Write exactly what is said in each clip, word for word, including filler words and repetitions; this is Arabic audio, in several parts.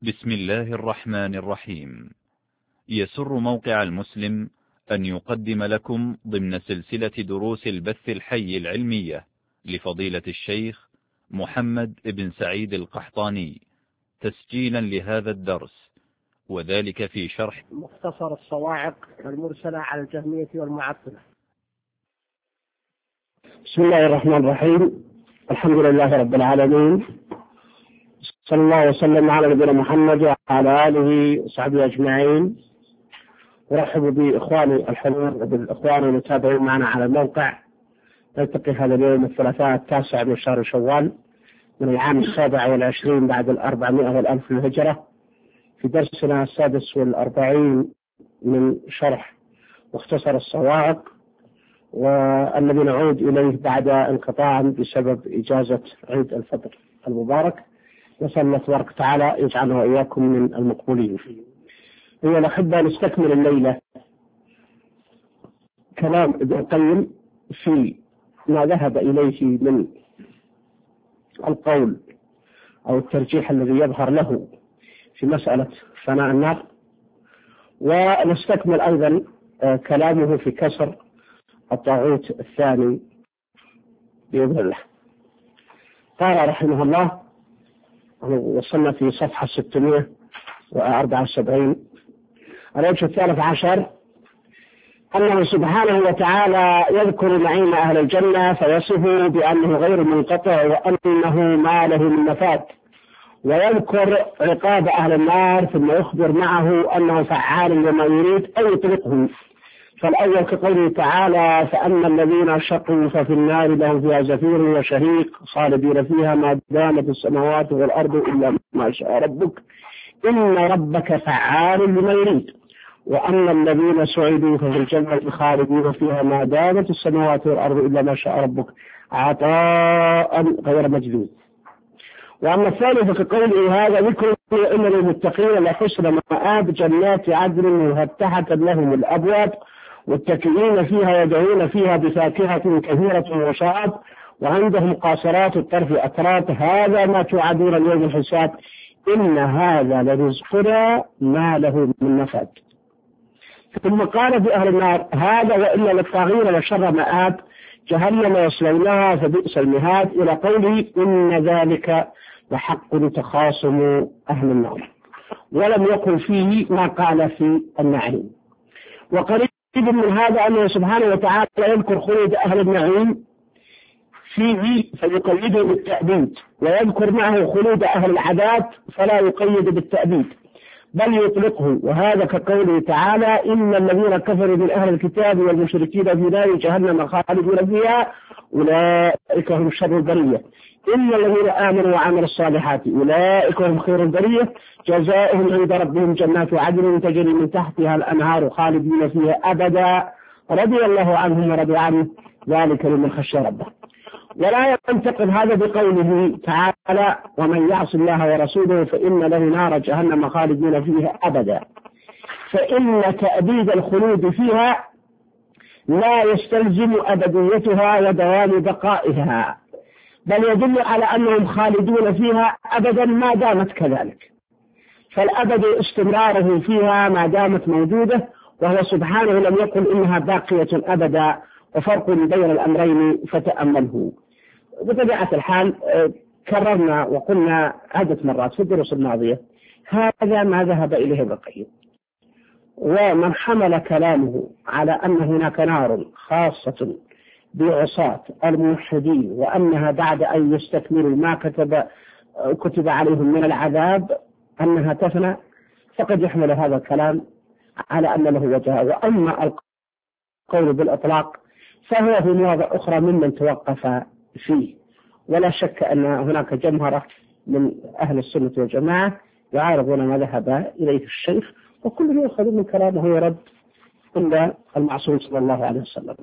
بسم الله الرحمن الرحيم. يسر موقع المسلم أن يقدم لكم ضمن سلسلة دروس البث الحي العلمية لفضيلة الشيخ محمد بن سعيد القحطاني تسجيلا لهذا الدرس، وذلك في شرح مختصر الصواعق المرسلة على الجهمية والمعطلة. بسم الله الرحمن الرحيم. الحمد لله رب العالمين، صلى الله وسلم على نبينا محمد وعلى آله وصحبه أجمعين. ورحب بإخواني الحضور وبالإخوان المتابعين معنا على الموقع. نلتقي هذا اليوم الثلاثاء التاسع من شهر شوال من العام السابع والعشرين بعد الأربعمائة والألف الهجرة في درسنا السادس والأربعين من شرح مختصر الصواعق، والذي نعود إليه بعد انقطاع بسبب إجازة عيد الفطر المبارك. نسأل الله تبارك وتعالى يجعله وإياكم من المقبولين. أيها الأحبة، نستكمل الليلة كلام ابن القيم في ما ذهب إليه من القول أو الترجيح الذي يظهر له في مسألة فناء النار، ونستكمل أيضا كلامه في كسر الطاغوت الثاني بإذن الله. قال رحمه الله، وصلنا في صفحة ستمائة وأربعة وسبعين، الوجه الثالث عشر، أنه سبحانه وتعالى يذكر نعيم أهل الجنة فيصفه بأنه غير منقطع وأنه ما له من مفاد، ويذكر عقاب أهل النار ثم يخبر معه أنه فعال لما يريد أن يطلقهم. فالأول كقوله تعالى: فأما الذين شقوا ففي النار لهم فيها زفير وشهيق خالدين فيها ما دامت السماوات والأرض إلا ما شاء ربك إن ربك فعال لما يريد. وأما الذين سعدوا ففي الجنة خالدين فيها ما دامت السماوات والأرض إلا ما شاء ربك عطاء غير مجدود. وأما الثالث كقوله: هذا ذكر إن للمتقين لحسن مآب جنات عدن مفتحة لهم الأبواب متكئين فيها يدعون فيها بفاكهة كثيرة وشراب وعندهم قاصرات الطرف أتراب هذا ما توعدون اليوم الحساب إن هذا لرزقنا ما له من نفاد. ثم قال في أهل النار: هذا وإلا للطاغين وشر مآب جهنم يصلونها فبئس المهاد، إلى قوله: إن ذلك لحق تخاصم أهل النار. ولم يقل فيه ما قال في النعيم. وقريب من هذا أنه سبحانه وتعالى يذكر خلود أهل النعيم فيه فيقيده بالتأبيد، ويذكر معه خلود أهل العذاب فلا يقيد بالتأبيد بل يطلقه. وهذا كقوله تعالى: إن الذين كفروا من أهل الكتاب والمشركين في نار جهنم خالدين فيها أولئك هم شر البرية إن الذين آمنوا وعملوا الصالحات أولئك هم خير البرية جزاؤهم عند ربهم جنات عدن تجري من تحتها الأنهار خالدين فيها أبدا رضي الله عنهم ورضوا عنه ذلك لمن خشي ربه. ولا ينتقل هذا بقوله تعالى: ومن يعص الله ورسوله فإن له نار جهنم خالدين فيها أبدا، فإن تأبيد الخلود فيها لا يستلزم أبديتها ودوام بقائها، بل يدل على أنهم خالدون فيها أبدا ما دامت كذلك، فالأبد استمراره فيها ما دامت موجودة، وهو سبحانه لم يقل إنها باقية أبدا، وفرق بين الأمرين فتأمله. بطبيعة الحال كررنا وقلنا عدة مرات في الدروس الماضية هذا ما ذهب إليه ابن القيم، ومن حمل كلامه على أن هناك نار خاصة بعصاة الموحدين وأنها بعد أن يستكملوا ما كتب كتب عليهم من العذاب أنها تفنى، فقد يحمل هذا الكلام على أن له وجهه. وأما القول بالإطلاق فهو في مواضع أخرى ممن توقف فيه، ولا شك أن هناك جمهرة من أهل السنة والجماعة يعارضون ما ذهب إليه الشيخ، وكل يأخذ من كلامه يرد إلا المعصوم صلى الله عليه وسلم.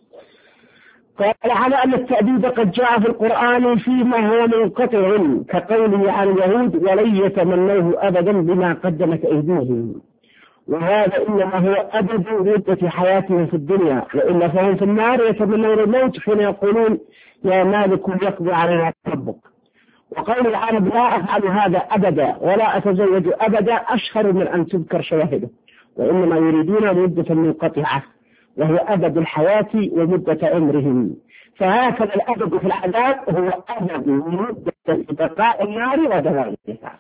قال: على أن التأبيد قد جاء في القرآن فيما هو منقطع كقوله عن اليهود: ولن يتمنوه أبدا بما قدمت أيديهم، وهذا إنما هو أبد مدة حياتهم في الدنيا، وإلا فهم في النار يتمنون الموت حين يقولون: يا مالك يقضي علينا ربك. وقول العرب لا أفعل هذا أبدا ولا أتزوج أبدا أشهر من أن تذكر شواهده، وإنما يريدون مدة منقطعة وهو أبد الحياة ومدة عمرهم. فهكذا الأبد في العذاب هو أبد مدة بقاء النار ودوامها.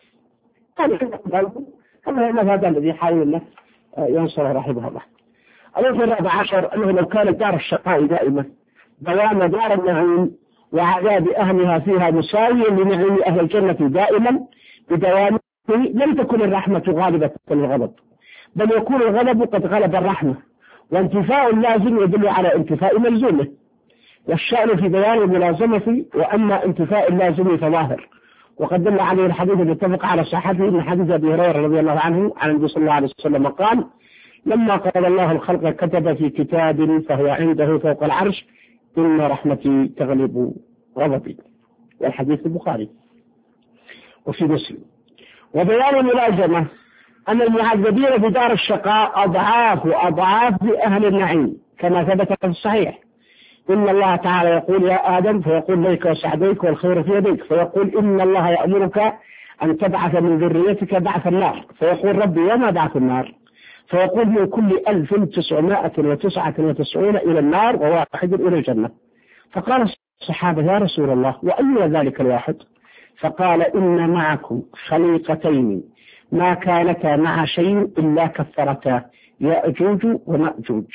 هذا هذا الذي يحاول ينصر رحمه الله. الوجه الرابع عشر أنه لو كانت دار الشقاء دائما دوام دار النعيم وعذاب أهلها فيها مساويا لنعيم أهل الجنة دائما بدوامه لم تكن الرحمة غالبة للغضب، بل يكون الغضب قد غلب الرحمة، وانتفاء اللازم يدل على انتفاء ملزومه، والشأن في بيان الملازمة، وأما انتفاء اللازم فظاهر. وقد دل عليه الحديث المتفق على صحته من حديث أبي هريرة رضي الله عنه عن النبي صلى الله عليه وسلم قال: لما قال الله الخلق كتب في كتاب فهو عنده فوق العرش إن رحمتي تغلب غضبي، والحديث البخاري وفي مسلم. وبيان الملازمة أن المعذبين في دار الشقاء أضعاف وأضعاف لأهل النعيم كما ثبت في الصحيح. إن الله تعالى يقول يا آدم فيقول ليك وسعديك والخير في يديك، فيقول إن الله يأمرك أن تبعث من ذريتك بعث النار، فيقول ربي وما بعث النار؟ فيقول من كل ألف تسعمائة وتسعة وتسعون إلى النار وواحد إلى الجنة. فقال الصحابة يا رسول الله وأي ذلك الواحد؟ فقال إن معكم خليقتين ما كانتا مع شيء إلا كفرتا يأجوج ومأجوج.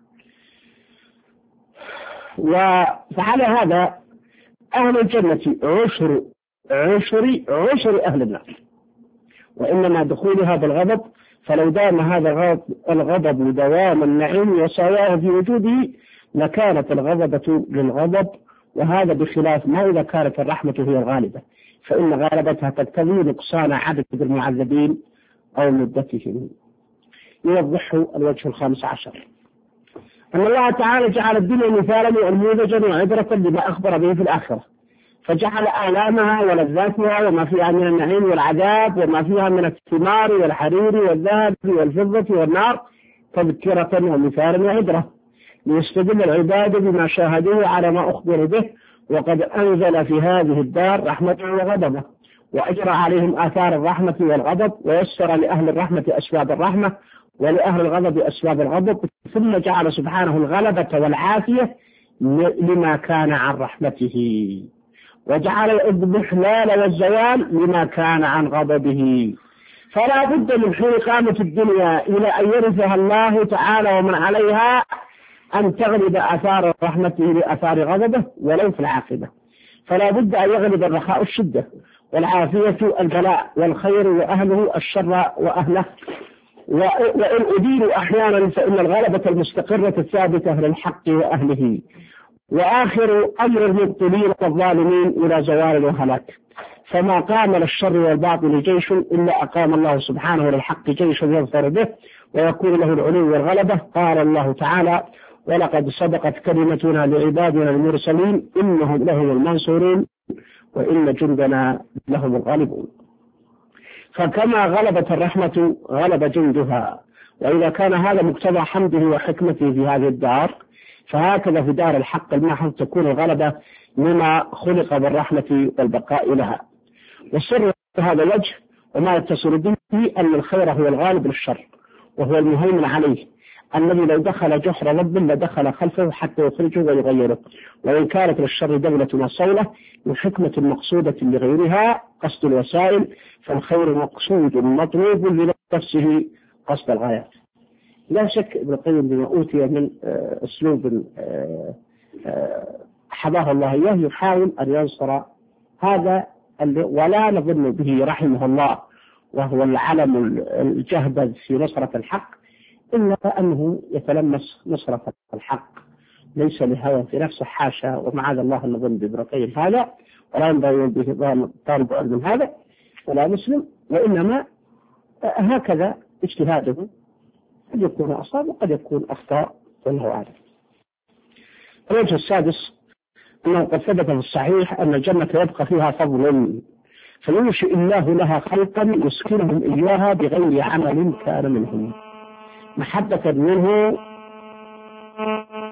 وفعلى هذا أهل الجنة عشر عشر عشر أهل النار، وإنما دخولها بالغضب، فلو دام هذا الغضب دوام النعيم وسواه في وجوده لكانت الغضبة للغضب، وهذا بخلاف ما إذا كانت الرحمة هي الغالبة، فإن غالبتها تقتضي نقصان عدد المعذبين أو مدتهم. يوضحه الوجه الخامس عشر أن الله تعالى جعل الدنيا مثالا ونموذجا وعبرة لما أخبر به في الآخرة، فجعل آلامها ولذاتها وما فيها من النعيم والعذاب وما فيها من الثمار والحرير والذهب والفضة والنار تذكرة ومثالا وعبرة، ليستدل العباد بما شاهدوه على ما أخبر به. وقد أنزل في هذه الدار رحمته وغضبه، وأجرى عليهم آثار الرحمة والغضب، ويسر لأهل الرحمة أسباب الرحمة ولأهل الغضب أسباب الغضب، ثم جعل سبحانه الغلبة والعافية لما كان عن رحمته، وجعل الإضمحلال والزوال لما كان عن غضبه. فلا بد من حين قامة الدنيا إلى أن يرثها الله تعالى ومن عليها أن تغلب آثار رحمته لآثار غضبه ولو في العاقبة. فلا بد أن يغلب الرخاء الشدة والعافية البلاء والخير وأهله الشر وأهله. وإن أديروا أحيانا فإن الغلبة المستقرة الثابتة للحق وأهله، وآخر أمر المبطلين والظالمين إلى زوال وهلاك. فما قام للشر والباطل جيش إلا أقام الله سبحانه للحق جيش يظفر به ويكون له العلو والغلبة. قال الله تعالى: ولقد صدقت كلمتنا لعبادنا المرسلين إنهم لهم المنصورون وإن جندنا لهم الغالبون. فكما غلبت الرحمة غلب جندها، وإذا كان هذا مقتضى حمده وحكمته في هذه الدار، فهكذا في دار الحق المحض تكون الغلبة لما خلق بالرحمة والبقاء لها. والسر هذا الوجه وما يتصل به أن الخير هو الغالب للشر وهو المهيمن عليه، الذي لو دخل جحر رب لدخل خلفه حتى يخرجه ويغيره. وإن كانت للشر دولة وصولة من حكمة مقصودة لغيرها قصد الوسائل، فالخير مقصود مطلوب لنفسه قصد الغايات. لا شك ابن القيم بما أوتي من أسلوب حباه الله إياه يحاول أن ينصر هذا، ولا نظن به رحمه الله وهو العلم الجهبذ في نصرة الحق، إلا أنه يتلمس نصرة الحق ليس لهوى في نفسه، حاشا ومعاذ الله أن نظن بابن القيم هذا، ولا ينبغي به طالب علم هذا ولا مسلم، وإنما هكذا اجتهاده قد يكون أصاب وقد يكون أخطاء والله أعلم. الوجه السادس أنه قد ثبت في الصحيح أن الجنة يبقى فيها فضل، فينشئ الله لها خلقا يسكنهم إياها بغير عمل كان منهم، محبة منه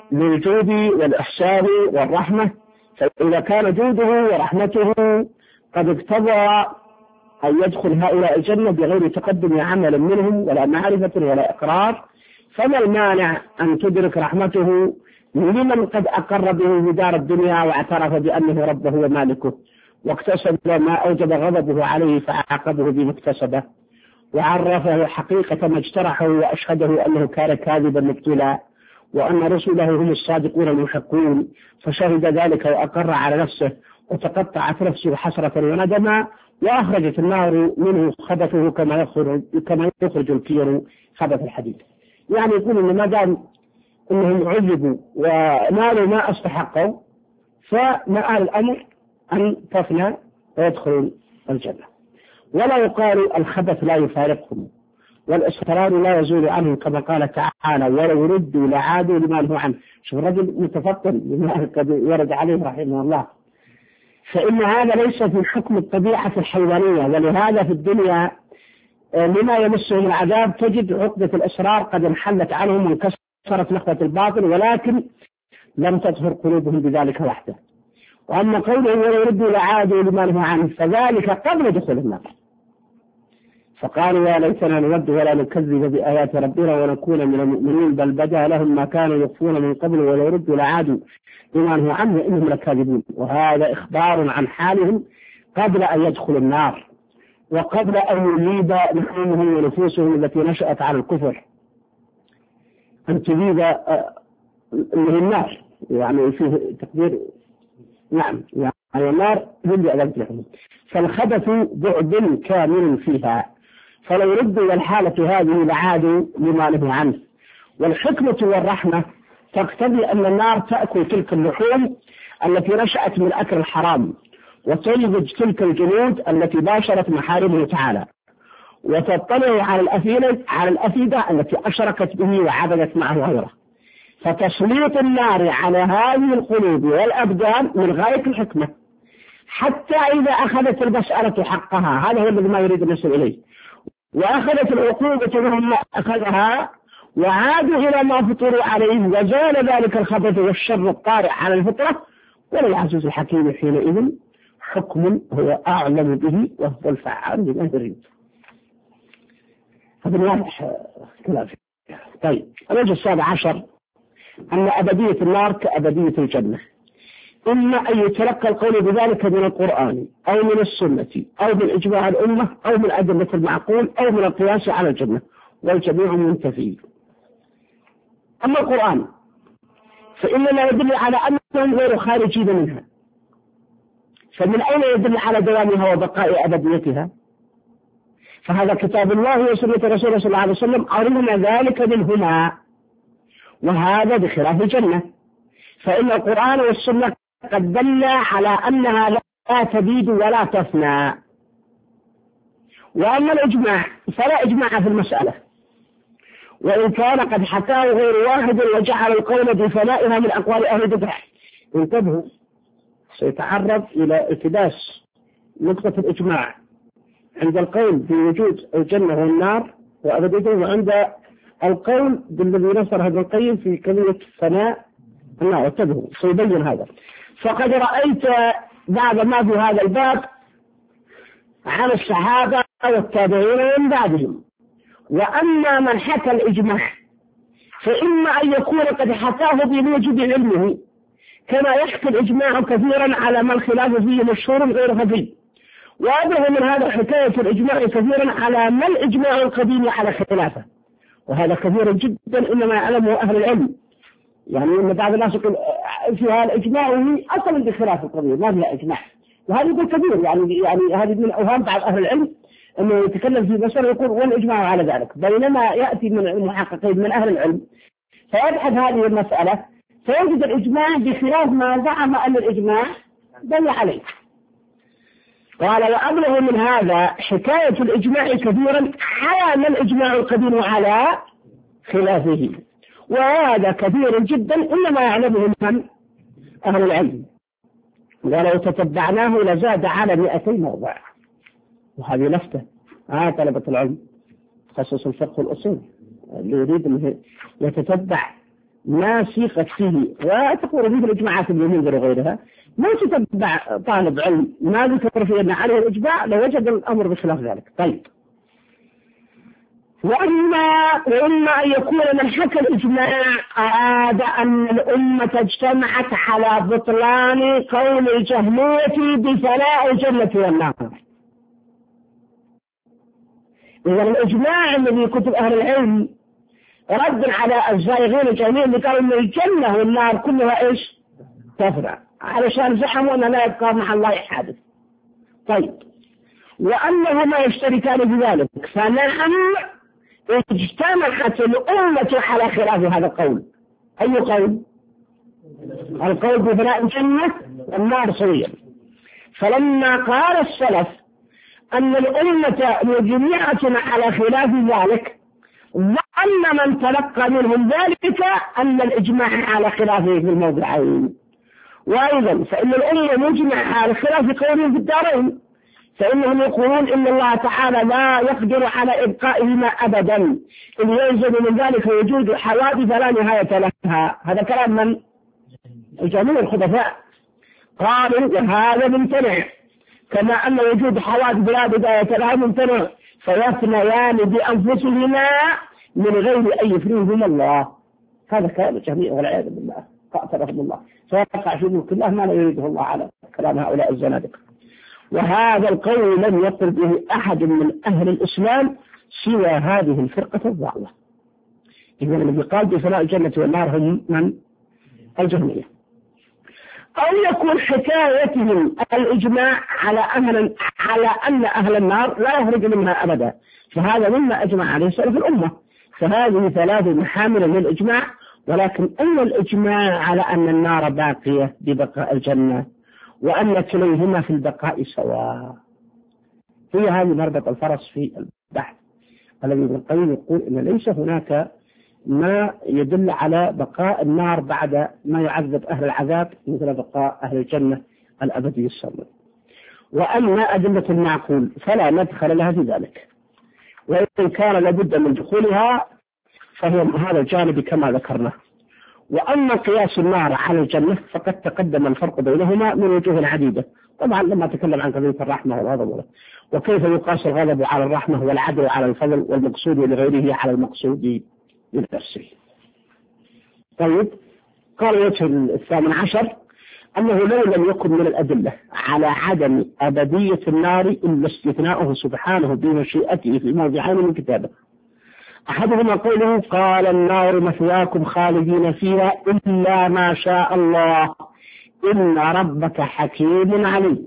للجود والإحسان والرحمة. فإذا كان جوده ورحمته قد اقتضى أن يدخل هؤلاء الجنة بغير تقدم عمل منهم ولا معرفة ولا إقرار، فما المانع أن تدرك رحمته لمن قد أقر به في دار الدنيا واعترف بأنه ربه ومالكه واكتسب ما أوجب غضبه عليه فعاقبه بما اكتسبه، وعرفه حقيقة ما اجترحه وأشهده أنه كان كاذبا مبتلا وأن رسله هم الصادقون المحقون، فشهد ذلك وأقر على نفسه وتقطعت نفسه حسرة وندما، وأخرجت النار منه خبثه كما يخرج كما يخرج الكير خبث الحديد. يعني يقول إن ما دام إنهم عذبوا ونالوا ما استحقوا فمآل الأمر أن تفنى ويدخلون الجنة، ولا يقال الخبث لا يفارقهم والإصرار لا يزول عنهم كما قال تعالى ولو ردوا لعادوا لما نهوا عنه. شوف الرجل متفطن لما قد ورد عليه رحمه الله. فإن هذا ليس في حكم الطبيعة الحيوانية، ولهذا في الدنيا لما يمسهم العذاب تجد عقدة الإصرار قد انحلت عنهم وانكسرت نخوة الباطل، ولكن لم تطهر قلوبهم بذلك وحده. وأما قوله ولو ردوا لعادوا لما نهوا عنه فذلك قبل دخول النار، فقالوا يا ليتنا نرد ولا نكذب بآيات ربنا ونكون من المؤمنين بل بدا لهم ما كانوا يخفون من قبل ولو ردوا لعادوا لما نهوا عنه إنهم لكاذبون. وهذا إخبار عن حالهم قبل أن يدخلوا النار وقبل أن يليب لحومهم ونفوسهم التي نشأت على الكفر أن تليب من النار، يعني فيه تقدير نعم يعني النار يلي أذنت لهم، فالخبث بعد كامل فيها، فلو ردوا الحالة هذه لعادوا لما نهوا عنه. والحكمة والرحمة تقتضي أن النار تأكل تلك اللحوم التي نشأت من أكل الحرام وتلبج تلك الجنود التي باشرت محارمه تعالى وتطلع على الأفئدة على الأفئدة التي أشركت به وعبدت معه غيره، فتسليط النار على هذه القلوب والأبدان من غاية الحكمة حتى إذا أخذت المسألة حقها، هذا هو الذي ما يريد الناس إليه، وأخذت العقوبة مما أخذها وعادوا إلى ما فطروا عليه وزال ذلك الخبث والشر الطارئ على الفطرة، وللعزيز الحكيم حينئذ حكم هو أعلم به وهو الفعال لما يريد. هذا واضح كلام. طيب الوجه السابع عشر أن أبدية النار كأبدية الجنة، إما أن يتلقى القول بذلك من القرآن أو من السنة أو من إجماع الأمة أو من أدلة المعقول أو من القياس على الجنة، والجميع منتفي. أما القرآن فإنما يدل على أنهم غير خارجين منها، فمن أين يدل على دوامها وبقاء أبديتها؟ فهذا كتاب الله وسنة رسوله صلى الله عليه وسلم أرنا ذلك منهما، وهذا بخلاف الجنة، فإن القرآن والسنة قد دل على أنها لا تبيد ولا تفنى. وأما الإجماع فلا إجماع في المسألة، وإن كان قد حكاه غير واحد وجعل القول بفنائها من أقوال أهل البدع. انتبهوا، سيتعرض إلى التباس نقطة الإجماع عند القول بوجود الجنة والنار وأبديته، وعند القول بالذي نصر هذا القيم في كلمة فناء النار. انتبهوا سيبين هذا. فقد رأيت بعض ما في هذا الباب عن الصحابة والتابعين ومن بعدهم. وأما من حكى الإجماع فإما أن يكون قد حكاه بموجب علمه، كما يحكي الإجماع كثيرا على ما الخلاف فيه مشهور غير خفي، وأبره من هذا حكاية الإجماع كثيرا على ما الإجماع القديم على خلافه، وهذا كثير جدا إنما يعلمه أهل العلم. يعني إن بعض الناس يقول فيها الإجماع أصلا بخلاف القضية ما فيها إجماع، وهذا يقول كثير يعني يعني هذه من أوهام بعض أهل العلم أنه يتكلم في مسألة يقول والإجماع على ذلك، بينما يأتي من المحققين من أهل العلم فيبحث هذه المسألة فيجد الإجماع بخلاف ما زعم أن الإجماع دل عليه. قال وأبلغ من هذا حكاية الإجماع كثيرا على ما الإجماع القديم على خلافه، وهذا كثير جدا إنما يعلمه من أهل العلم، ولو تتبعناه لزاد على مئتين موضع. وهذه لفتة آه طلبة العلم خصوص الفقه والأصول اللي يريد أن يتتبع ما سيقت فيه، وتقول مثل إجماعات ابن المنذر وغيرها، ما تتبع طالب علم ما ذكر فيه أن عليه الإجماع لوجد الأمر بخلاف ذلك. طيب، وإما, وإما أن يكون من حكى الإجماع أراد أن الأمة اجتمعت على بطلان قول الجهمية بفناء الجنة والنار. إذا الإجماع الذي كتب أهل العلم رد على الزائغين الجهمية اللي قالوا أن الجنة والنار كلها إيش؟ تفنى، علشان زعموا أن لا يبقى مع الله حادث. طيب، وأنهما يشتركان في ذلك، فنعم اجتمعت الأمة على خلاف هذا القول. أي قول؟ القول بفناء الجنة والنار سويا. فلما قال السلف أن الأمة مجمعة على خلاف ذلك، ظن من تلقى منهم ذلك أن الإجماع على خلافه في الموضعين. وأيضا فإن الأمة مجمعة على خلاف قولهم في الدارين، فإنهم يقولون إن الله تعالى لا يقدر على إبقائهما أبدا، إن يلزم من ذلك وجود حوادث لا نهاية لها. هذا كلام من؟ الجميع الخبثاء. قالوا وهذا ممتنع، كما أن وجود حوادث لا بداية لها ممتنع، فيفنيان بأنفسهما من غير أن يفنيهما الله. هذا كلام الجميع والعياذ بالله، قاتلهم الله، فيقع في ملك الله ما لا يريده الله على كلام هؤلاء الزنادقة. وهذا القول لم يقل به أحد من أهل الإسلام سوى هذه الفرقة الضالة. إذا الذي قال بفناء الجنة والنار هم من؟ الجهمية. أو يكون حكايتهم الإجماع على أهل على أن أهل النار لا يخرج منها أبدا، فهذا مما أجمع عليه سلف الأمة. فهذه ثلاث محامل للإجماع، ولكن أن الإجماع على أن النار باقية ببقاء الجنة، وأن كليهما في البقاء سواء. هي هذه مربط الفرس في البحث الذي ابن القيم يقول إن ليس هناك ما يدل على بقاء النار بعد ما يعذب أهل العذاب مثل بقاء أهل الجنة الأبدي السرمد. وأما أدلة المعقول فلا مدخل لها في ذلك، وإن كان لابد من دخولها فهي من هذا الجانب كما ذكرنا. وأما قياس النار على الجنة فقد تقدم الفرق بينهما من وجوه عديدة. طبعا لما تكلم عن قضية الرحمة والغضب، وكيف يقاس الغضب على الرحمة والعدل على الفضل والمقصود لغيره على المقصود لنفسه. طيب، قال الوجه الثامن عشر أنه لو لم يكن من الأدلة على عدم أبدية النار إلا استثناؤه سبحانه بمشيئته في موضعين من كتابه. أحدهما قوله قال النار مثواكم خالدين فيها إلا ما شاء الله إن ربك حكيم عليم.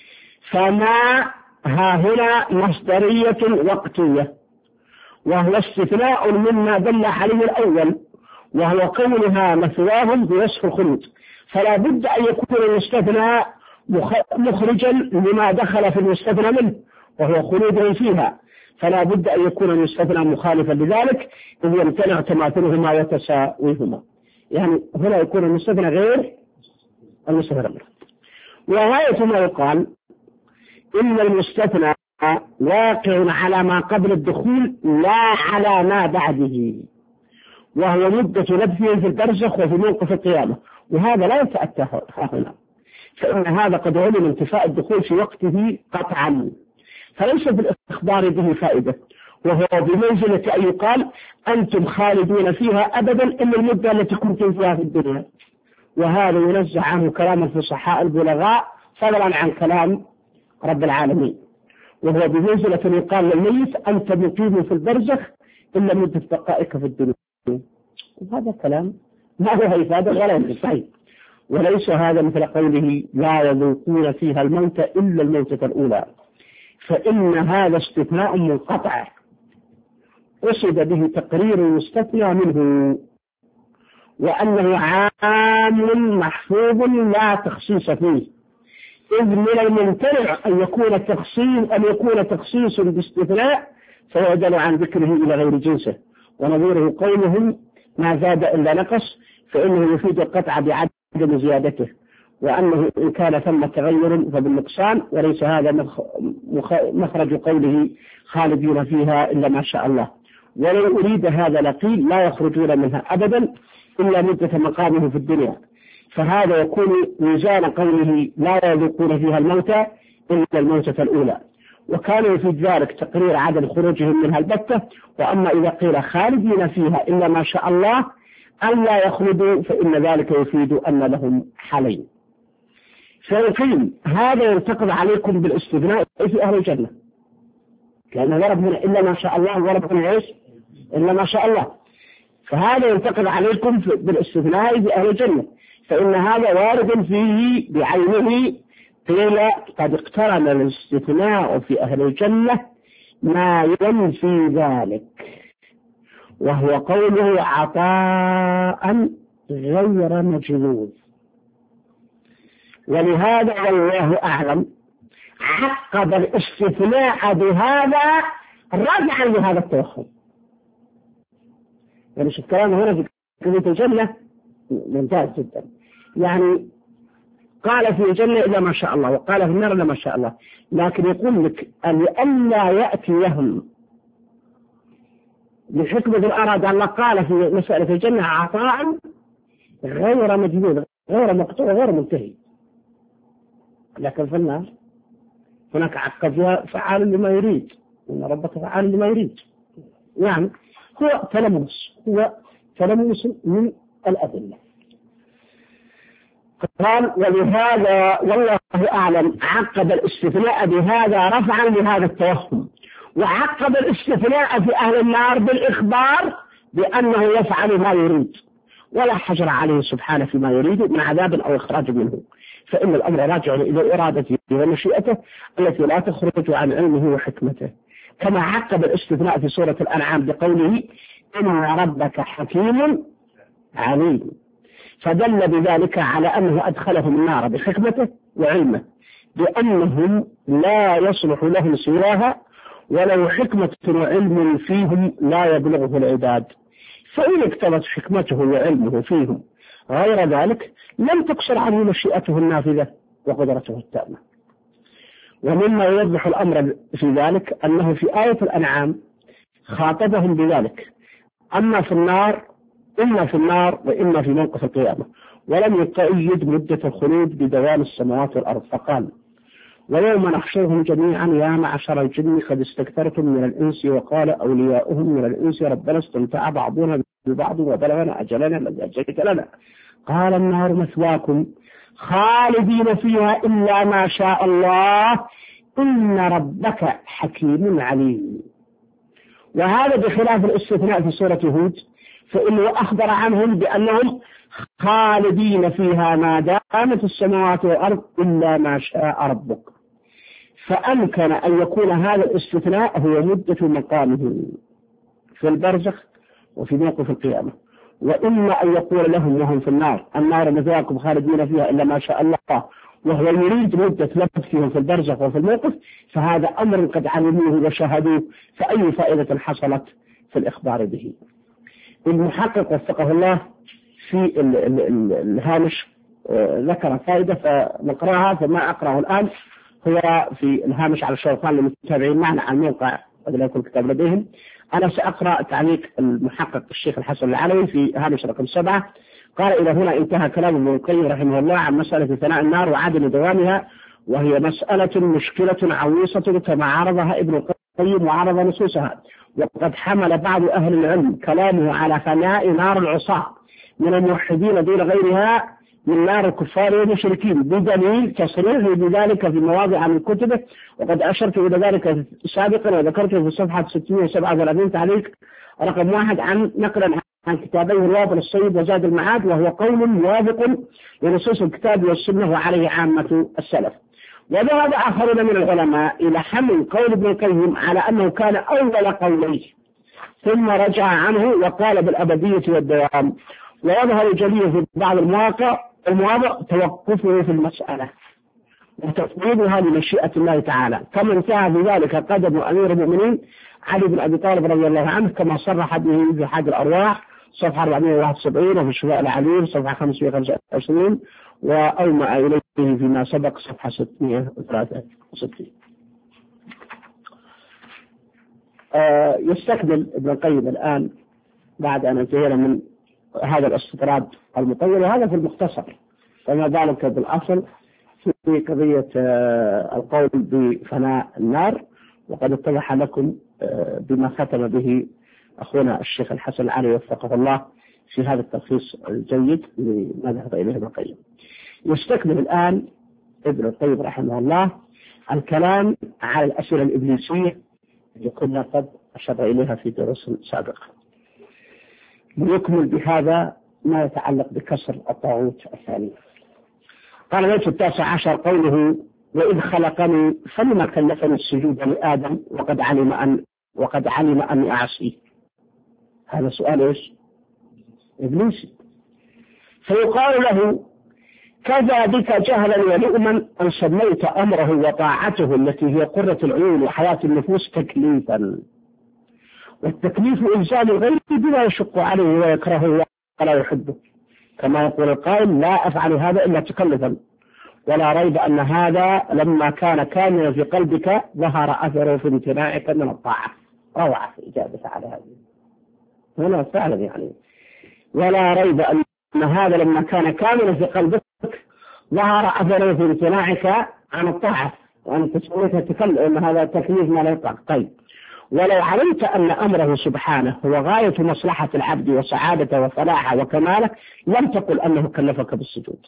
فما ها هنا مصدرية وقتية، وهو استثناء مما دل عليه الأول، وهو كونها مثواهم بوصف الخلود، فلا بد أن يكون المستثنى مخرجا لما دخل في المستثنى منه وهو خلودهم فيها، فلا بد أن يكون المستثنى مخالفا لذلك إذ يمتنع تماثلهما وتساويهما. يعني هنا يكون المستثنى غير المستثنى منه. وغاية ما يقال إن المستثنى واقع على ما قبل الدخول لا على ما بعده، وهو مدة لبثه في البرزخ وفي موقف القيامة، وهذا لا يتأتى هنا، فإن هذا قد علم انتفاء الدخول في وقته قطعا، فليس بالإخبار به فائدة، وهو بمنزلة أن يقال أنتم خالدون فيها أبدا إلا المدة التي كنتم فيها في الدنيا، وهذا ينزع عنه كلام الفصحاء البلغاء فضلا عن كلام رب العالمين، وهو بمنزلة أن يقال للميت أنت مقيم في البرزخ إلا مدة بقائك في الدنيا. وهذا كلام ما هو إفادة ولا ينتفع، وليس هذا مثل قوله لا يذوقون فيها الموت إلا الموتة الأولى، فإن هذا استثناء منقطع قصد به تقرير المستثنى منه، وأنه عام محفوظ لا تخصيص فيه، إذ من الممتنع أن يكون تخصيص أن يكون تخصيص باستثناء فيعدل عن ذكره إلى غير جنسه، ونظيره قولهم ما زاد إلا نقص، فإنه يفيد القطع بعدم زيادته، وأنه إن كان ثم تغير فبالنقصان، وليس هذا مخرج قوله خالدين فيها إلا ما شاء الله. ولو أريد هذا لقيل لا يخرجون منها أبدا، إلا مدة مقامه في الدنيا، فهذا يكون ميزان قوله لا يذوقون فيها الموتى إلا الموتة الأولى، وكان يفيد ذلك تقرير عدم خروجهم منها البتة. وأما إذا قيل خالدين فيها إلا ما شاء الله أن لا يخلدوا فإن ذلك يفيد أن لهم حالين. فيقيم هذا ينتقد عليكم بالاستثناء في أهل الجنة، لأن ورد هنا إلا ما شاء الله، ورد هنا إيش إلا ما شاء الله، فهذا ينتقد عليكم بالاستثناء في أهل الجنة، فإن هذا وارد فيه بعينه. قيل قد اقترن الاستثناء في أهل الجنة ما ينفي ذلك، وهو قوله عطاء غير مجذوذ. ولهذا والله أعلم عقب الاستثناء بهذا رجعا لهذا التوهم. يعني شوف كلامه هنا في كلمة الجنة ممتاز جدا، يعني قال في الجنة إلا ما شاء الله، وقال في النار إلا ما شاء الله، لكن يقول لك أن لا يأتي لهم بحكمة أراد الله قال في مسألة الجنة عطاء غير مجدود غير مقطوع غير منتهي، لكن في النار هناك عقب فيها فعال لما يريد، إن ربك فعال لما يريد. يعني هو تلمس هو تلمس من الأدلة. قال ولهذا والله أعلم عقب الاستثناء بهذا رفعا لهذا التوهم، وعقب الاستثناء في أهل النار بالإخبار بأنه يفعل ما يريد ولا حجر عليه سبحانه فيما يريد من عذاب أو إخراج منه، فإن الأمر راجع إلى إرادته ومشيئته التي لا تخرج عن علمه وحكمته، كما عقب الاستثناء في سورة الأنعام بقوله إن ربك حكيم عليم، فدل بذلك على أنه أدخلهم النار بحكمته وعلمه بأنهم لا يصلح لهم سواها، ولو حكمة وعلم فيهم لا يبلغه العباد، فإن اقتضت حكمته وعلمه فيهم غير ذلك لم تقصر عنه مشيئته النافذة وقدرته التامة. ومما يوضح الأمر في ذلك أنه في آية الأنعام خاطبهم بذلك، أما في النار إما في النار وإما في موقف القيامة، ولم يقيد مدة الخلود بدوام السماوات والأرض، فقال ويوم نحشرهم جميعا يا معشر الجن قد استكثرتم من الإنس وقال أولياؤهم من الإنس ربنا استمتع بعضنا ببعض وبلغنا أجلنا الذي أجلت لنا قال النار مثواكم خالدين فيها إلا ما شاء الله إن ربك حكيم عليم. وهذا بخلاف الاستثناء في سورة هود، فإنه أخبر عنهم بأنهم خالدين فيها ما دامت السماوات والأرض إلا ما شاء ربك، فأمكن أن يكون هذا الاستثناء هو مدة مقامه في البرزخ وفي موقف القيامة، وإما أن يقول لهم وهم في النار النار مثواكم خالدين فيها إلا ما شاء الله، وهو يريد مدة لبثهم في البرزخ وفي الموقف، فهذا أمر قد علموه وشاهدوه، فأي فائدة حصلت في الإخبار به. المحقق وفقه الله في ال ال ال الهامش ذكر فائدة فنقرأها، فما أقرأه الآن هو في الهامش على الشرطان للمتابعين معنا على الموقع قد لا يكون الكتاب لديهم. أنا سأقرأ تعليق المحقق الشيخ الحسن العلوي في هامش رقم سبعة. قال إلى هنا انتهى كلام ابن القيم رحمه الله عن مسألة ثناء النار وعدم دوامها، وهي مسألة مشكلة عويصة كما عرضها ابن القيم وعرض نصوصها، وقد حمل بعض أهل العلم كلامه على فناء نار العصاة من الموحدين دون غيرها من نار الكفار والمشركين بدليل تصريحه بذلك في مواضع من كتبه، وقد أشرت إلى ذلك سابقا وذكرته في صفحة ستمائة وسبعة وثلاثين تعليق رقم واحد عن نقلا عن كتابيه الوابل الصيد وزاد المعاد، وهو قول موافق لنصوص الكتاب والسنة وعليه عامة السلف. وذهب آخرون من العلماء إلى حمل قول ابن القيم على أنه كان أول قوليه ثم رجع عنه وقال بالأبدية والدوام، ويظهر جليه في بعض المواقع المواضع توقفه في المسألة وتفويضها لمشيئة الله تعالى، كما انتهى بذلك قدم أمير المؤمنين علي بن أبي طالب رضي الله عنه كما صرح به في حاد الأرواح صفحة أربعمائة وواحد وسبعين، وفي الشفاء العليم صفحة خمسمائة وخمسة وعشرين، وأومأ إليه فيما سبق صفحة ستمائة وثلاثة وستين. آه يستكمل ابن القيم الآن بعد أن انتهينا من هذا الاستطراد المطول، وهذا في المختصر، فما بالك بالأصل في قضية القول بفناء النار. وقد اتضح لكم بما ختم به أخونا الشيخ الحسن العلي وفقه الله في هذا التلخيص الجيد لما ذهب إليه ابن القيم. يستكمل الآن ابن القيم رحمه الله الكلام على الأسئلة الإبليسية التي كنا قد أشار إليها في دروس سابقة، ليكمل بهذا ما يتعلق بكسر الطاغوت الثاني. قال البيت التاسع عشر قوله: وإذ خلقني فلما كلفني السجود لآدم وقد علم أن وقد علم أني أعصيه. هذا سؤال إيش؟ إبليسي. فيقال له: كذا بك جهلا ولؤما أن سميت أمره وطاعته التي هي قرة العيون وحياة النفوس تكليفا، والتكليف إنزال الغير بما يشق عليه ويكرهه ولا يحبه، كما يقول القائل: لا أفعل هذا إلا تكلفا. ولا ريب أن هذا لما كان كاملا في قلبك ظهر أثره في امتناعك من الطاعة. روعة في إجابة على هذه هنا فعلا يعني. ولا ريب أن هذا لما كان كاملا في قلبك ظهر أثره في امتناعك عن الطاعة، وأن تسميتها تكلف، أن هذا تكليف ما لا يطاق. طيب، ولو علمت أن أمره سبحانه هو غاية مصلحة العبد وسعادته وفلاحه وكماله لم تقل أنه كلفك بالسجود،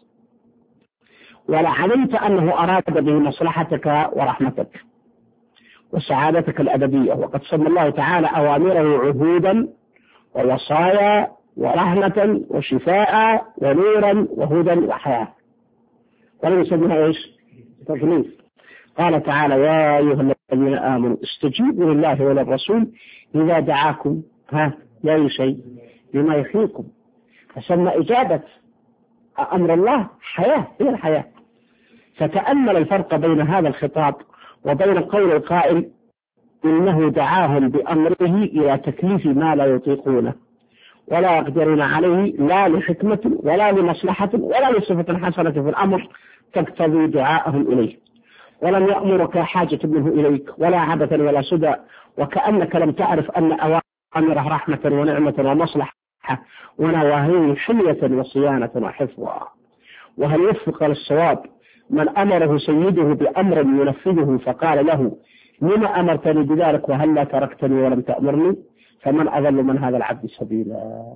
ولا علمت أنه أراد به مصلحتك ورحمتك وسعادتك الأبدية. وقد سمى الله تعالى أوامره عهودا ووصايا ورحمة وشفاء ونورا وهدى وحياة، ولم يسميها إيش؟ تكليف. قال تعالى: يا أيها الذين آمنوا استجيبوا لله وللرسول إذا دعاكم ها لا شيء لما يحييكم. فسمى إجابة أمر الله حياة، هي الحياة. فتأمل الفرق بين هذا الخطاب وبين قول القائل: إنه دعاهم بأمره إلى تكليف ما لا يطيقونه ولا يقدرون عليه، لا لحكمة ولا لمصلحة ولا لصفة حسنة في الأمر تقتضي دعاءهم إليه، ولم يأمرك حاجة منه إليك ولا عبثا ولا سدى، وكأنك لم تعرف أن أوامره رحمة ونعمة ومصلحة ونواهيه حلية وصيانة وحفظا. وهل يوفق للصواب من أمره سيده بأمر ينفذه فقال له: لما أمرتني بذلك وهل لا تركتني ولم تأمرني؟ فمن أضل من هذا العبد سبيلا.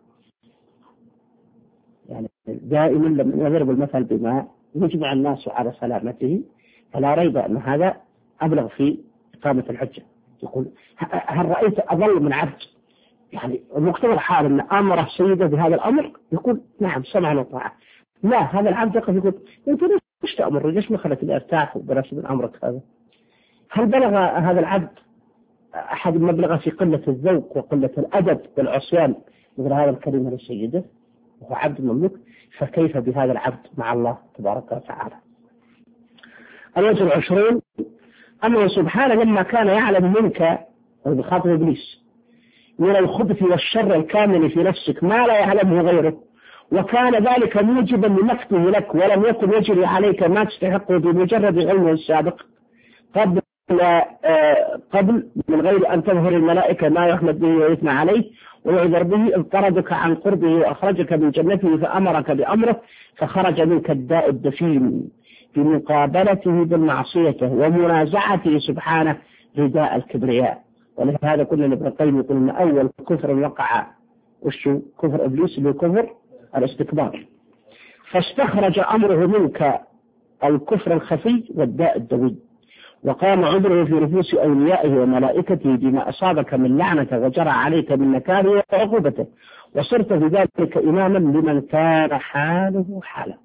يعني دائما لما يضرب المثل بما يجمع الناس على سلامته، فلا ريب أن هذا أبلغ في إقامة الحجة. يقول: هل رأيت أضل من عبد يعني مقتضى الحال أن أمره سيده بهذا الأمر؟ يقول: نعم سمعا وطاعة. لا، هذا العبد يقف يقول: أنت ليش تأمر؟ ليش ما خلتني أرتاح وبرس من أمرك هذا؟ هل بلغ هذا العبد أحد مبلغ في قلة الذوق وقلة الأدب والعصيان مثل هذا الكلمة لسيده وهو عبد مملوك؟ فكيف بهذا العبد مع الله تبارك وتعالى؟ الوجه العشرون أنه سبحانه لما كان يعلم منك بخاطر إبليس من الخبث والشر الكامل في نفسك ما لا يعلمه غيره، وكان ذلك موجبا لمقته لك، ولم يكن يجري عليك ما تستحقه بمجرد علمه السابق قبل قبل من غير أن تظهر الملائكة ما يحمد به ويثنى عليه ويعذر به، اضطردك عن قربه وأخرجك من جنته فأمرك بأمره، فخرج منك الداء الدفين بمقابلته بالمعصية ومنازعته سبحانه رداء الكبرياء. ولهذا كنا ابن القيم يقول أن أول كفر وقع وشو كفر إبليس اللي كفر الاستكبار، فاستخرج أمره منك الكفر الخفي والداء الدوي، وقام عذره في نفوس أوليائه وملائكته بما أصابك من لعنة وجرى عليك من نكاله وعقوبته، وصرت بذلك إماما لمن كان حاله حالك.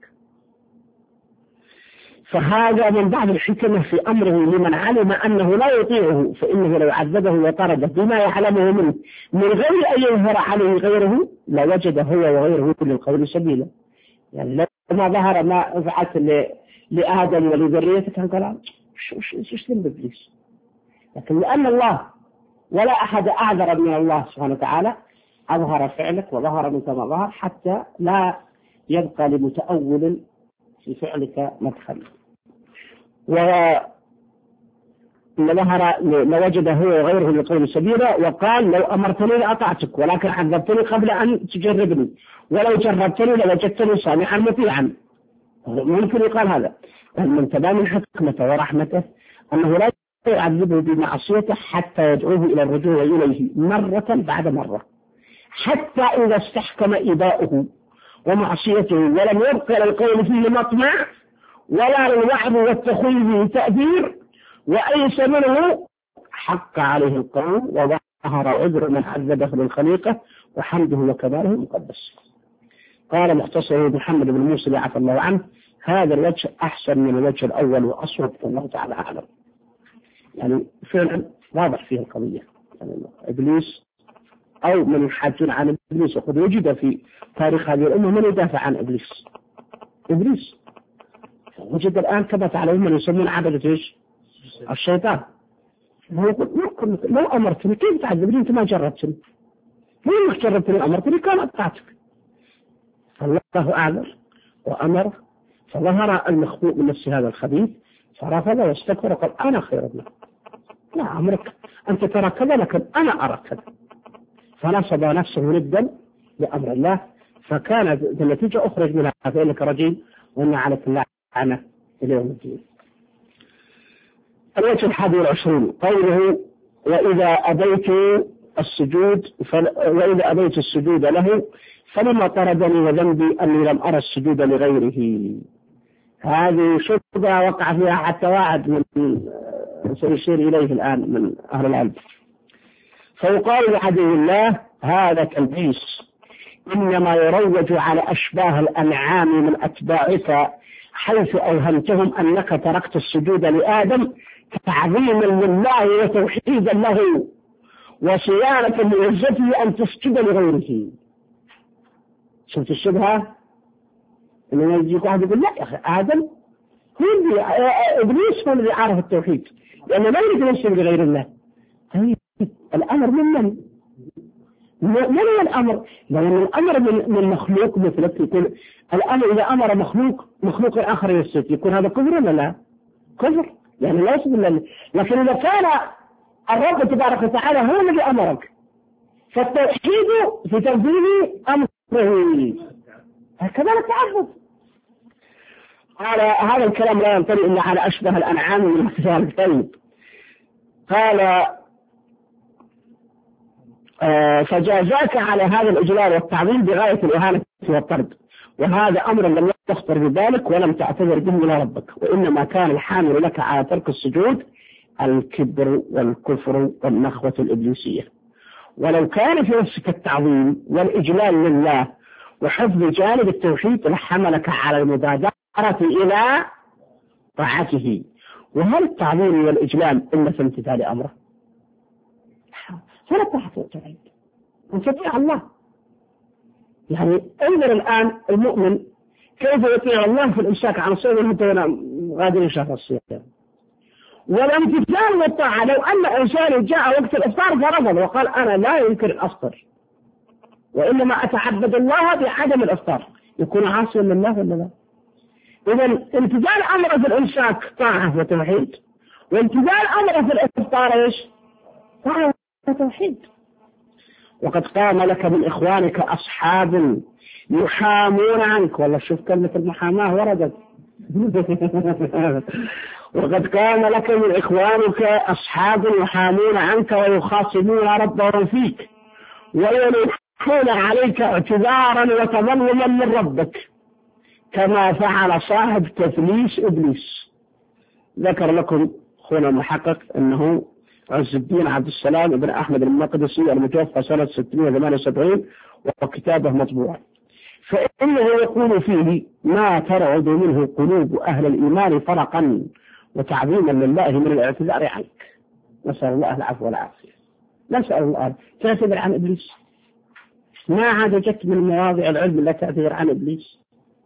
فهذا من بعض الحكمة في أمره لمن علم أنه لا يطيعه، فإنه لو عذبه وطرده بما يعلمه منه من غير أن يظهر عليه غيره لوجد هو وغيره للقول سبيلا. يعني لما ظهر ما فعلت لآدم ولذريته كان قال ايش ذنب ابليس، لكن لأن الله ولا أحد أعذر من الله سبحانه وتعالى أظهر فعلك وظهر منك ما ظهر حتى لا يبقى لمتأول في فعلك مدخل. لظهر لوجد هو وغيره لقوم سبيلا، وقال لو أمرتني لأطعتك ولكن عذبتني قبل أن تجربني، ولو جربتني لوجدتني سامحا مطيعا. ممكن يقال هذا. من تمام حكمته ورحمته أنه لا يعذبه بمعصيته حتى يدعوه إلى الرجوع إليه مرة بعد مرة، حتى إذا استحكم إباؤه ومعصيته ولم يبقى للقول فيه مطمع ولا للوعظ والتخويف تأثير وأيس منه، حق عليه القول وظهر عذر من عذبه للخليقة وحمده وكماله المقدس. قال مختصر محمد بن موسى عفى الله عنه: هذا الوجه أحسن من الوجه الأول وأصوب، والله تعالى أعلم. يعني فعلا واضح فيه القضية. يعني إبليس أو من يحاجون عن إبليس، وقد وجد في تاريخ هذه الأمة من يدافع عن إبليس. إبليس وجد الآن ثبت على من يسمون عبدة إيش؟ الشيطان. لو أمرتني كيف تعذبني؟ أنت ما جربتني. مو إنك جربتني أمرتني كان أطعتك. فالله أعلم وأمر، فظهر المخبوء من نفس هذا الخبيث فرفض واستكبر وقال أنا خير منه. لا أمرك أنت ترى كذا لكن أنا أرى كذا، فنصب نفسه ندا لأمر الله، فكانت النتيجة أخرج منها فإنك رجيم وإن عليك اللعنة إلى يوم الدين. الوجه الحادي والعشرون قوله: وإذا أبيت السجود فل... وإذا أبيت السجود له فلما طردني وذنبي أني لم أرى السجود لغيره. هذه شبهة وقع فيها حتى واحد من سيشير إليه الآن من أهل العلم. فيقال لعدو الله: هذا تلبيس، إنما يروج على أشباه الأنعام من أتباعك، حيث أوهمتهم أنك تركت السجود لآدم تعظيما لله وتوحيدا له وصيانة لعزته أن تسجد لغيره. شفت الشبهة؟ إنه يجيك واحد يقول: لا يا أخي، آدم هو اللي إبليس هو اللي عارف التوحيد، لأنه ما يريد يسجد لغير الله. طيب الأمر من من؟ من هو الأمر؟ لأن الأمر من, من مخلوق مثلك. يكون الأمر إذا أمر مخلوق مخلوق آخر يسجد، يكون هذا كفر ولا لا؟ كفر، يعني لا يسجد لله. لكن إذا كان الرب تبارك وتعالى هو الذي أمرك فالتوحيد في تنفيذ أمره، هكذا التعبد. قال هذا الكلام لا ينطلي إلا على أشبه الأنعام من احتفال الكلب. قال آه فجازاك على هذا الإجلال والتعظيم بغاية الإهانة والطرد، وهذا أمر لم تخطر بذلك ولم تعتذر به إلى ربك، وإنما كان الحامل لك على ترك السجود الكبر والكفر والنخوة الإبليسية. ولو كان في نفسك التعظيم والإجلال لله وحفظ جانب التوحيد لحملك على المبادرة إلى طاعته. وهل التعظيم والإجلال إلا في امتثال أمره؟ فلا طاعة التوحيد أن تطيع الله. يعني انظر الآن المؤمن كيف يطيع الله في الإمساك عن الصوم حتى غادر شهر الصيام. والامتثال والطاعة، لو أن إنسان جاء وقت الإفطار فرفض وقال أنا لا يمكن الأفطر وإنما أتعبد الله بعدم الإفطار، يكون عاصيا لله ولا لا؟ إذا امتثال أمره في الإمساك طاعة وتوحيد، وامتثال أمره في الإفطار إيش؟ طاعة وتوحيد. وقد قام لك من إخوانك أصحاب يحامون عنك، والله شوف كلمة المحاماة وردت وقد كان لك من إخوانك أصحاب يحامون عنك ويخاصمون ربهم فيك ويلحون عليك اعتذارا وتظلما من ربك، كما فعل صاحب تثليث إبليس. ذكر لكم أخونا المحقق أنه عز الدين عبد السلام بن أحمد المقدسي المتوفى سنة ستمائة وثمانية وسبعين وكتابه مطبوع، فإنه يقول فيه: ما ترعد منه قلوب أهل الإيمان فرقا وتعظيما لله من الاعتذار عنك. نسأل الله العفو والعافية. نسأل الله. تعتذر عن إبليس؟ ما عاد جت من مواضع العلم لا تعتذر عن إبليس.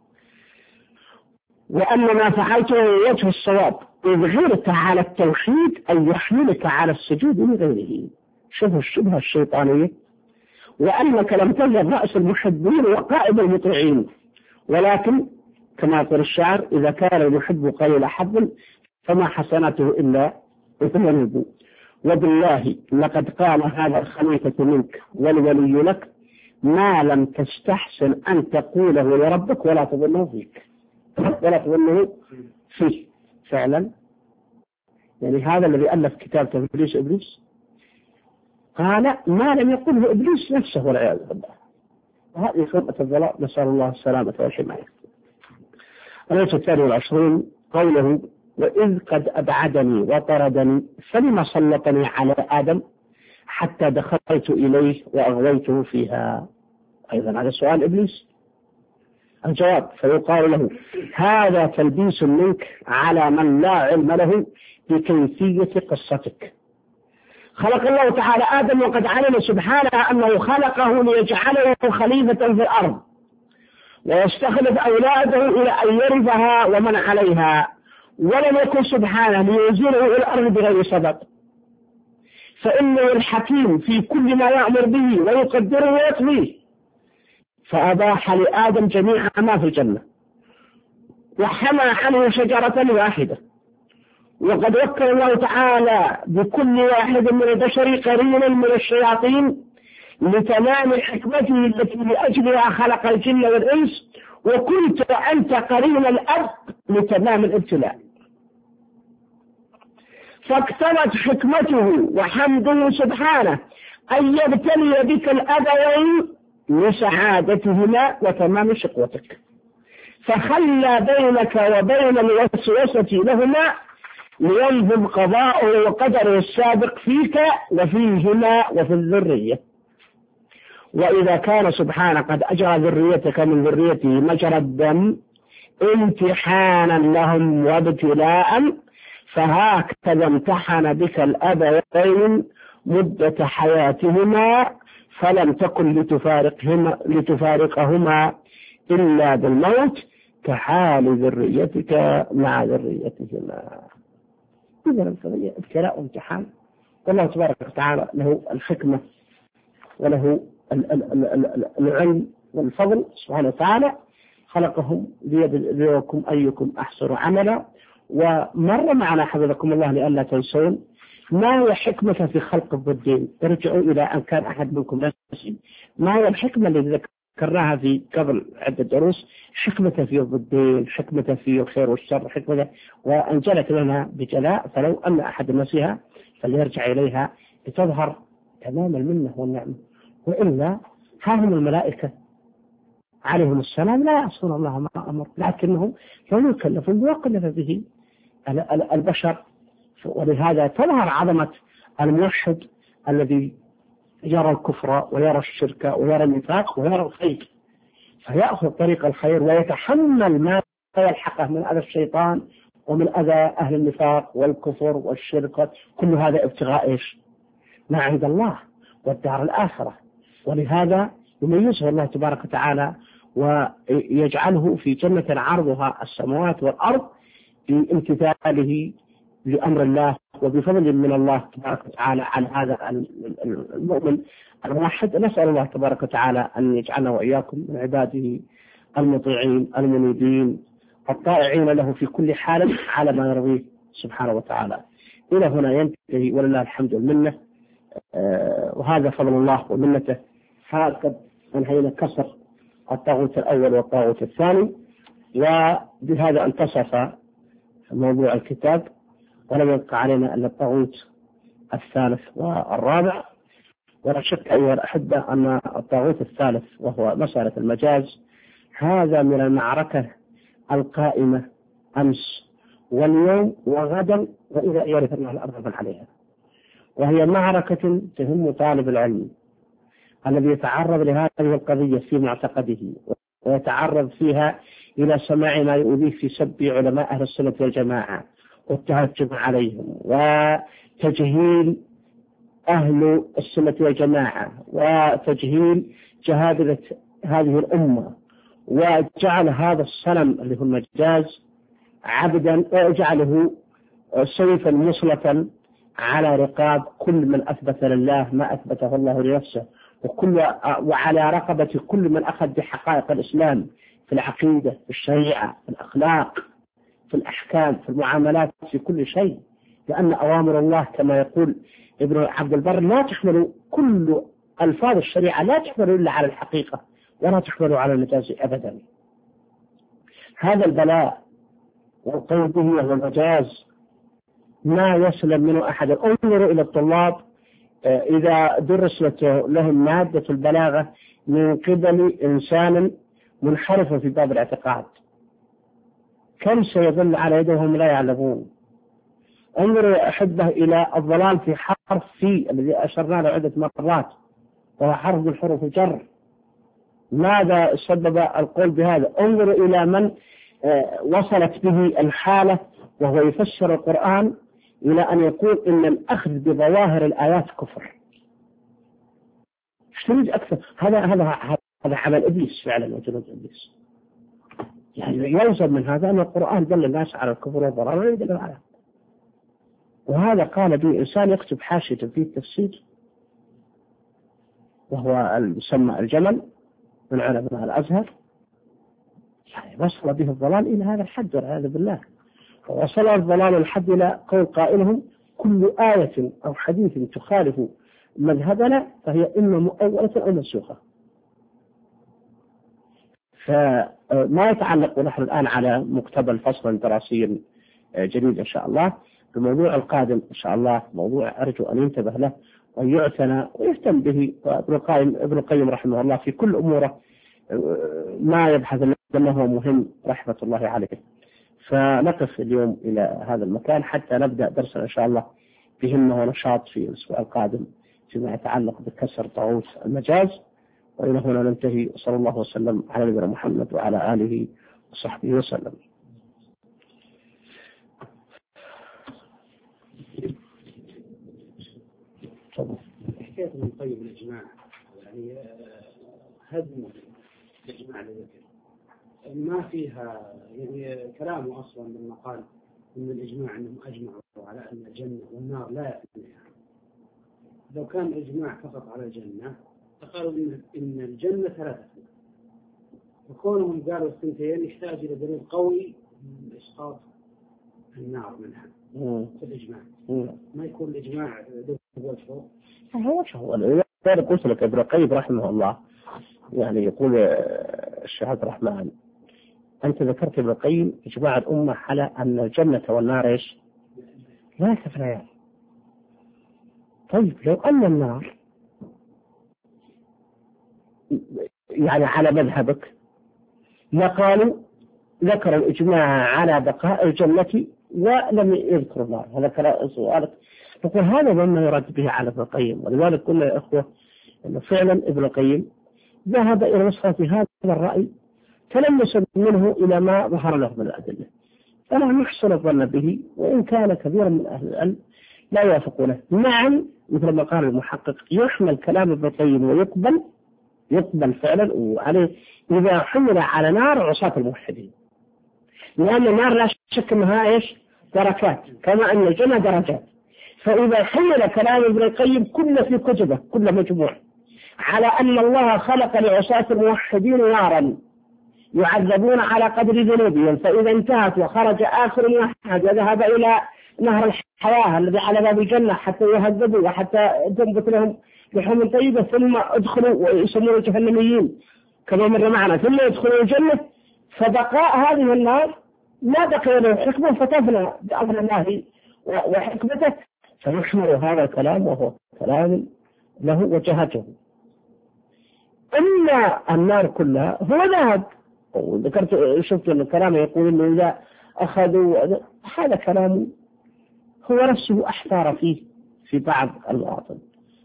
وأن ما فعلته وجه الصواب إذ غيرت على التوحيد أن يحملك على السجود لغيره. شوفوا الشبهة الشيطانية. وأنك لم تزل رأس المحبين وقائد المطيعين، ولكن كما يقول الشاعر: إذا كان المحب قليل حظ فما حسناته إلا وثمانية. وبالله لقد قال هذا الخليفة منك والولي لك ما لم تستحسن أن تقوله لربك ولا تظنه فيك ولا تظنه فيه. فعلا يعني هذا الذي ألف كتاب تفليس إبليس قال ما لم يقله إبليس نفسه والعياذ بالله. وهذه خطة الضلال، نسأل الله السلامة والحماية. الآية الثانية والعشرين قوله وإذ قد أبعدني وطردني فلما سلطني على آدم حتى دخلت إليه وأغويته فيها. أيضا هذا سؤال إبليس. الجواب فيقال له هذا تلبيس منك على من لا علم له بكيفية قصتك. خلق الله تعالى آدم وقد علم سبحانه أنه خلقه ليجعله خليفة في الأرض ويستخلف أولاده إلى أن يرثها ومن عليها، ولم يكن سبحانه لينزله إلى الأرض بغير سبب، فإنه الحكيم في كل ما يأمر به ويقدره ويقضيه، فأباح لآدم جميع ما في الجنة وحمى عنه شجرة واحدة. وقد وكل الله تعالى بكل واحد من البشر قرينا من الشياطين لتمام حكمته التي لأجلها خلق الجن والإنس، وكنت أنت قرين الأب لتمام الابتلاء. فاقتضت حكمته وحمده سبحانه أن يبتلي بك الأبوين لسعادتهما وتمام شقوتك، فخلى بينك وبين الوسوسة لهما لينظم قضاءه وقدره السابق فيك وفيهما وفي الذرية. وإذا كان سبحانه قد أجرى ذريتك من ذريته مجرى الدم امتحانا لهم وابتلاء، فهكذا امتحن بك الأبوين مدة حياتهما فلم تكن لتفارقهما, لتفارقهما إلا بالموت كحال ذريتك مع ذريتهما. إذا القضية ابتلاء وامتحان، والله تبارك وتعالى له الحكمة وله العلم والفضل سبحانه وتعالى، خلقهم ليبلوكم أيكم أحسن عملا. ومر معنا حفظكم الله لئلا تنسون ما هي حكمة في خلق الضدين. ارجعوا إلى أن كان أحد منكم ناسي ما هي الحكمة التي ذكرناها في قبل عدة دروس، حكمة في الضدين، حكمة في الخير والشر، حكمة وأنجلت لنا بجلاء، فلو أن أحد نسيها فليرجع إليها لتظهر تمام المنة والنعمة. وإلا ها هم الملائكة عليهم السلام لا يعصون الله ما أمر، لكنهم لم يكلفوا بما كلف به البشر. ولهذا تظهر عظمة الموحد الذي يرى الكفر ويرى الشرك ويرى النفاق ويرى الخير، فيأخذ طريق الخير ويتحمل ما يلحقه من أذى الشيطان ومن أذى أهل النفاق والكفر والشرك، كل هذا ابتغاء إيش؟ ما عند الله والدار الآخرة. ولهذا يميزه الله تبارك وتعالى ويجعله في جنة عرضها السماوات والأرض بامتثاله لأمر الله وبفضل من الله تبارك وتعالى على هذا المؤمن الموحد. نسأل الله تبارك وتعالى أن يجعلنا وإياكم من عباده المطيعين المنيبين الطائعين له في كل حال على ما يرضيه سبحانه وتعالى. إلى هنا ينتهي ولله الحمد والمنة، وهذا فضل الله ومنته. هكذا انهينا كسر الطاغوت الأول والطاغوت الثاني، وبهذا انتصف موضوع الكتاب، ولم يبقى علينا إلا الطاغوت الثالث والرابع. ولا شك أيها الأحبة أن الطاغوت الثالث وهو مسألة المجاز هذا من المعركة القائمة أمس واليوم وغدا وإذا يرث الله الأرض من عليها، وهي معركة تهم طالب العلم الذي يتعرض لهذه القضية في معتقده ويتعرض فيها إلى سماع ما يؤذيه في سب علماء أهل السنة والجماعة والتهجم عليهم وتجهيل أهل السنة والجماعة وتجهيل جهابذة هذه الأمة، وجعل هذا الصنم اللي هو المجاز عبدا وجعله سيفا مصلة على رقاب كل من أثبت لله ما أثبته الله لنفسه، وكل وعلى رقبة كل من أخذ بحقائق الإسلام في العقيدة في الشريعة في الأخلاق في الأحكام في المعاملات في كل شيء. لأن أوامر الله كما يقول ابن عبد البر لا تحمل كل ألفاظ الشريعة لا تحمل إلا على الحقيقة ولا تحمل على المجاز أبدا. هذا البلاء والقول به والمجاز ما يسلم منه أحد. انظروا إلى الطلاب إذا درست لهم مادة البلاغة من قبل إنسان منحرف في باب الاعتقاد كم سيظل على يدهم لا يعلمون. انظروا يا أحبة إلى الضلال في حرف في الذي أشرنا له عدة مرات وهو حرف من حروف الجر. ماذا سبب القول بهذا؟ انظروا إلى من وصلت به الحالة وهو يفسر القرآن إلى أن يقول إن الأخذ بظواهر الآيات كفر. ايش تريد أكثر؟ هذا هذا هذا عمل إبليس فعلا وجنود إبليس. يعني يلزم من هذا أن القرآن دل الناس على الكفر والضلال ولا يدل على. وهذا قال به إنسان يكتب حاشية في التفسير وهو المسمى الجمل من علماء الأزهر. يعني وصل به الضلال إلى هذا الحد والعياذ بالله. ووصل الضلال الحد إلى قول قائلهم كل آية أو حديث تخالف مذهبنا فهي إما مؤولة أو منسوخة. فما يتعلق نحن الآن على مقتبل فصل دراسي جديد إن شاء الله. الموضوع القادم إن شاء الله موضوع أرجو أن ينتبه له وأن يعتنى ويهتم به. وابن القيم ابن القيم رحمه الله في كل أموره ما يبحث أنه مهم رحمة الله عليه. فنقف اليوم إلى هذا المكان حتى نبدأ درسنا إن شاء الله بهمة ونشاط في الأسبوع القادم فيما يتعلق بكسر طاغوت المجاز. وإلى هنا ننتهي. صلى الله وسلم على نبينا محمد وعلى آله وصحبه وسلم. حكاية من طيب الإجماع يعني هدم الإجماع لذلك ما فيها يعني كلامه أصلا لما قال إن الإجماع أنهم أجمعوا على أن الجنة والنار لا يفنيها. لو كان الإجماع فقط على الجنة فقالوا إن إن الجنة ثلاثة وكونهم قالوا الثنتين يحتاج إلى دليل قوي من إسقاط النار منها في الإجماع. ما يكون الإجماع ذو وجهه هو وجهه. أنا قلت لك ابن القيم رحمه الله يعني يقول الشيخ عبد الرحمن أنت ذكرت ابن القيم إجماع الأمة على أن الجنة والنار إيش؟ لا تفنيان. طيب لو أن النار يعني على مذهبك لقالوا ذكر الإجماع على بقاء الجنة ولم يذكر النار. هذا كلام سؤالك. نقول هذا مما يرد به على ابن القيم. ولذلك قلنا يا إخوة أن فعلا ابن القيم ذهب إلى نسخة هذا الرأي تلمسا منه إلى ما ظهر له من الأدلة. فلا نحسن الظن به وإن كان كثيرا من أهل العلم لا يوافقونه. نعم مثل ما قال المحقق يحمل كلام ابن القيم ويقبل يقبل فعلا وعليه إذا حمل على نار عصاة الموحدين لأن النار لا شك أنها إيش دركات كما أن الجنة درجات. فإذا حمل كلام ابن القيم كل في كتبه كل مجموع على أن الله خلق لعصاة الموحدين نارا يعذبون على قدر ذنوبهم فإذا انتهت وخرج آخر واحد وذهب إلى نهر الحياة الذي على باب الجنة حتى يهذبوا وحتى تنبت لهم لحوم طيبة ثم ادخلوا ويسمون الجهنميين كما مر معنا ثم يدخلوا الجنة فبقاء هذه النار ما بقي له حكمة فتفنى بأمر الله وحكمته. فيحمل هذا الكلام وهو كلام له وجهته. أما النار كلها هو ذهب. وذكرت شفت أن الكلام يقول إنه إذا أخذوا هذا كلام هو نفسه أحتار فيه في بعض المواطن.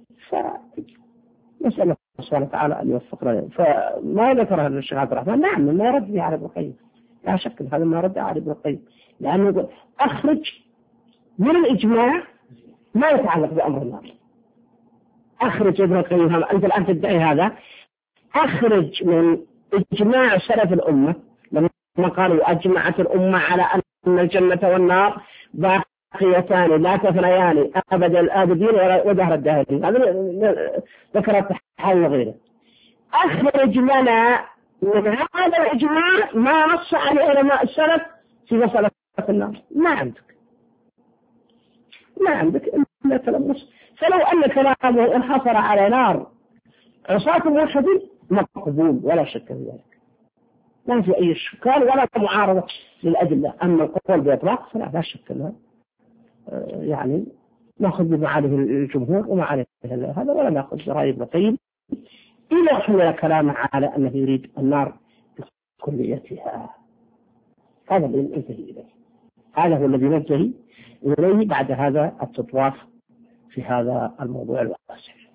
فنسأل الله سبحانه وتعالى أن يوفقنا. فما ذكر هذا الشيخ عبد الرحمن نعم ما يرد به على ابن القيم لا شك هذا ما يرد على ابن القيم لأنه يقول أخرج من الإجماع ما يتعلق بأمر النار. أخرج ابن القيم أنت الآن تدعي هذا أخرج من إجماع سلف الأمة لما قالوا أجمعت الأمة على أن الجنة والنار باقيتان لا تفنيان أبد الآبدين ودهر الداهرين. هذا ذكرت حال غيره. أخرج لنا من هذا الإجماع ما نص عليه علماء السلف في مسألة النار ما عندك. ما عندك إلا تلمس. فلو أن كلامه انحصر على نار عصاة موحدين مقبول ولا شك في ذلك، ما في أي إشكال ولا معارضة للأدلة. أما القول بإطلاق فلا لا شك له، يعني نأخذ بمعاليه الجمهور ومعاليه هذا، ولا نأخذ برأي ابن القيم إذا حمل كلامه على أنه يريد النار بكليتها. هذا اللي ننتهي إليه، هذا هو الذي ننتهي إليه بعد هذا التطواف في هذا الموضوع الواسع.